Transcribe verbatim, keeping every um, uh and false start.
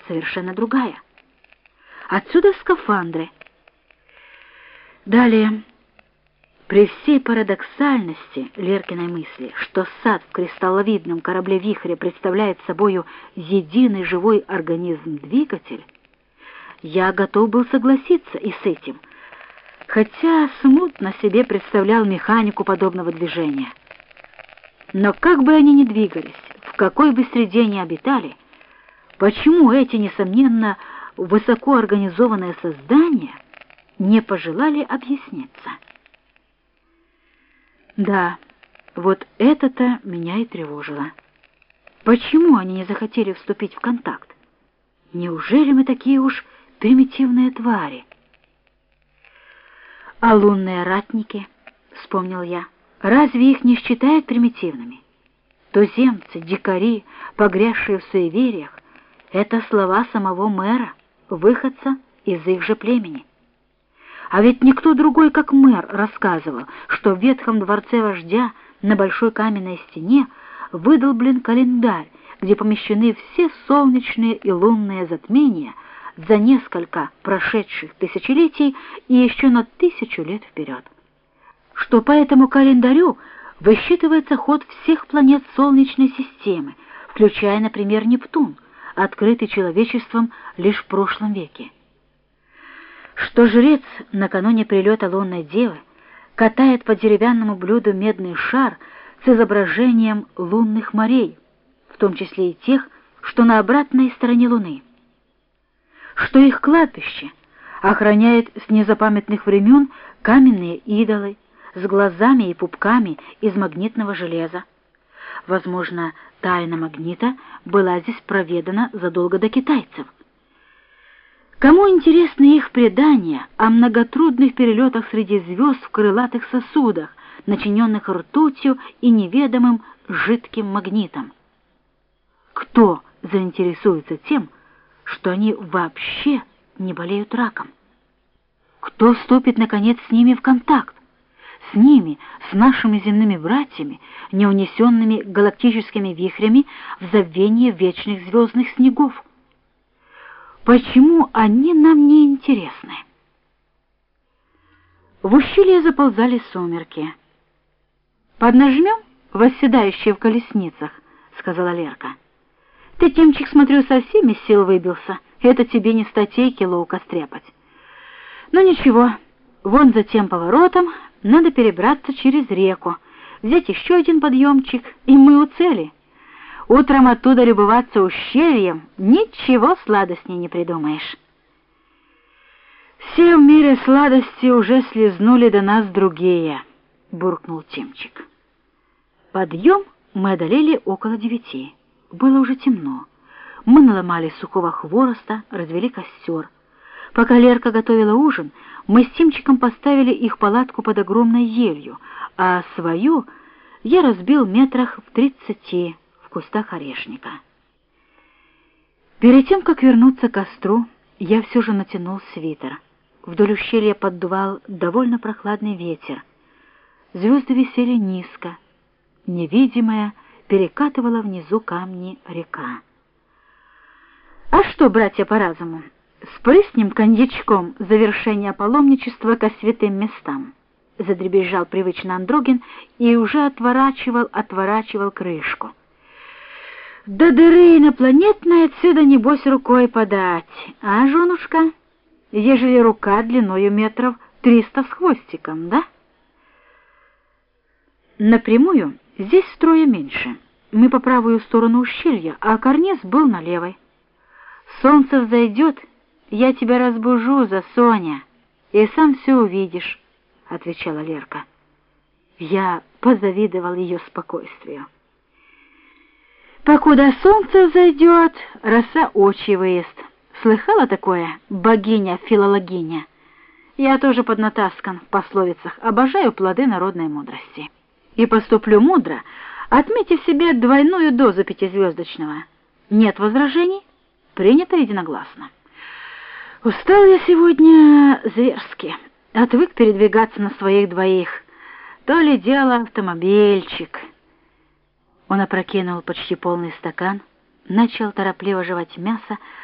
совершенно другая. Отсюда скафандры. Далее, при всей парадоксальности Леркиной мысли, что сад в кристалловидном корабле-вихре представляет собою единый живой организм-двигатель, я готов был согласиться и с этим, хотя смутно себе представлял механику подобного движения. Но как бы они ни двигались, в какой бы среде ни обитали, почему эти, несомненно, высокоорганизованные создания не пожелали объясниться? Да, вот это-то меня и тревожило. Почему они не захотели вступить в контакт? Неужели мы такие уж примитивные твари? А лунные ратники, вспомнил я, разве их не считают примитивными? Туземцы, дикари, погрязшие в суевериях, это слова самого мэра, выходца из их же племени. А ведь никто другой, как мэр, рассказывал, что в ветхом дворце вождя на большой каменной стене выдолблен календарь, где помещены все солнечные и лунные затмения за несколько прошедших тысячелетий и еще на тысячу лет вперед. Что по этому календарю высчитывается ход всех планет Солнечной системы, включая, например, Нептун, открытый человечеством лишь в прошлом веке. Что жрец накануне прилета лунной девы катает по деревянному блюду медный шар с изображением лунных морей, в том числе и тех, что на обратной стороне Луны. Что их кладбище охраняет с незапамятных времен каменные идолы с глазами и пупками из магнитного железа. Возможно, тайна магнита была здесь проведана задолго до китайцев. Кому интересны их предания о многотрудных перелетах среди звезд в крылатых сосудах, начиненных ртутью и неведомым жидким магнитом? Кто заинтересуется тем, что они вообще не болеют раком? Кто вступит, наконец, с ними в контакт? С ними, с нашими земными братьями, не унесенными галактическими вихрями в забвение вечных звездных снегов? Почему они нам не интересны? В ущелье заползали сумерки. «Поднажмем, восседающие в колесницах», — сказала Лерка. «Ты, Тимчик, смотрю, совсем из сил выбился. Это тебе не статейки ловко стряпать. Но ничего, вон за тем поворотом надо перебраться через реку, взять еще один подъемчик, и мы у цели. Утром оттуда любоваться ущельем, ничего сладостней не придумаешь». «Все в мире сладости уже слезнули до нас другие», — буркнул Тимчик. Подъем мы одолели около девяти. Было уже темно. Мы наломали сухого хвороста, развели костер. Пока Лерка готовила ужин, мы с Тимчиком поставили их палатку под огромной елью, а свою я разбил метрах в тридцати в кустах орешника. Перед тем, как вернуться к костру, я все же натянул свитер. Вдоль ущелья поддувал довольно прохладный ветер. Звезды висели низко. Невидимая перекатывала внизу камни река. «А что, братья по разуму, спрыснем коньячком завершение паломничества ко святым местам?» Задребезжал привычно Андрогин и уже отворачивал, отворачивал крышку. «Да дыры инопланетной отсюда, небось, рукой подать, а, женушка? Ежели рука длиною метров триста с хвостиком, да?» Напрямую здесь строя меньше. Мы по правую сторону ущелья, а карниз был на левой. «Солнце взойдет, я тебя разбужу, Засоня, и сам все увидишь», — отвечала Лерка. Я позавидовал ее спокойствию. «Покуда солнце взойдет, роса очи выест. Слыхала такое, богиня-филологиня? Я тоже поднатаскан в пословицах, обожаю плоды народной мудрости. И поступлю мудро, отметив себе двойную дозу пятизвездочного. Нет возражений? Принято единогласно. Устал я сегодня зверски, отвык передвигаться на своих двоих. То ли дело автомобильчик». Он опрокинул почти полный стакан, начал торопливо жевать мясо,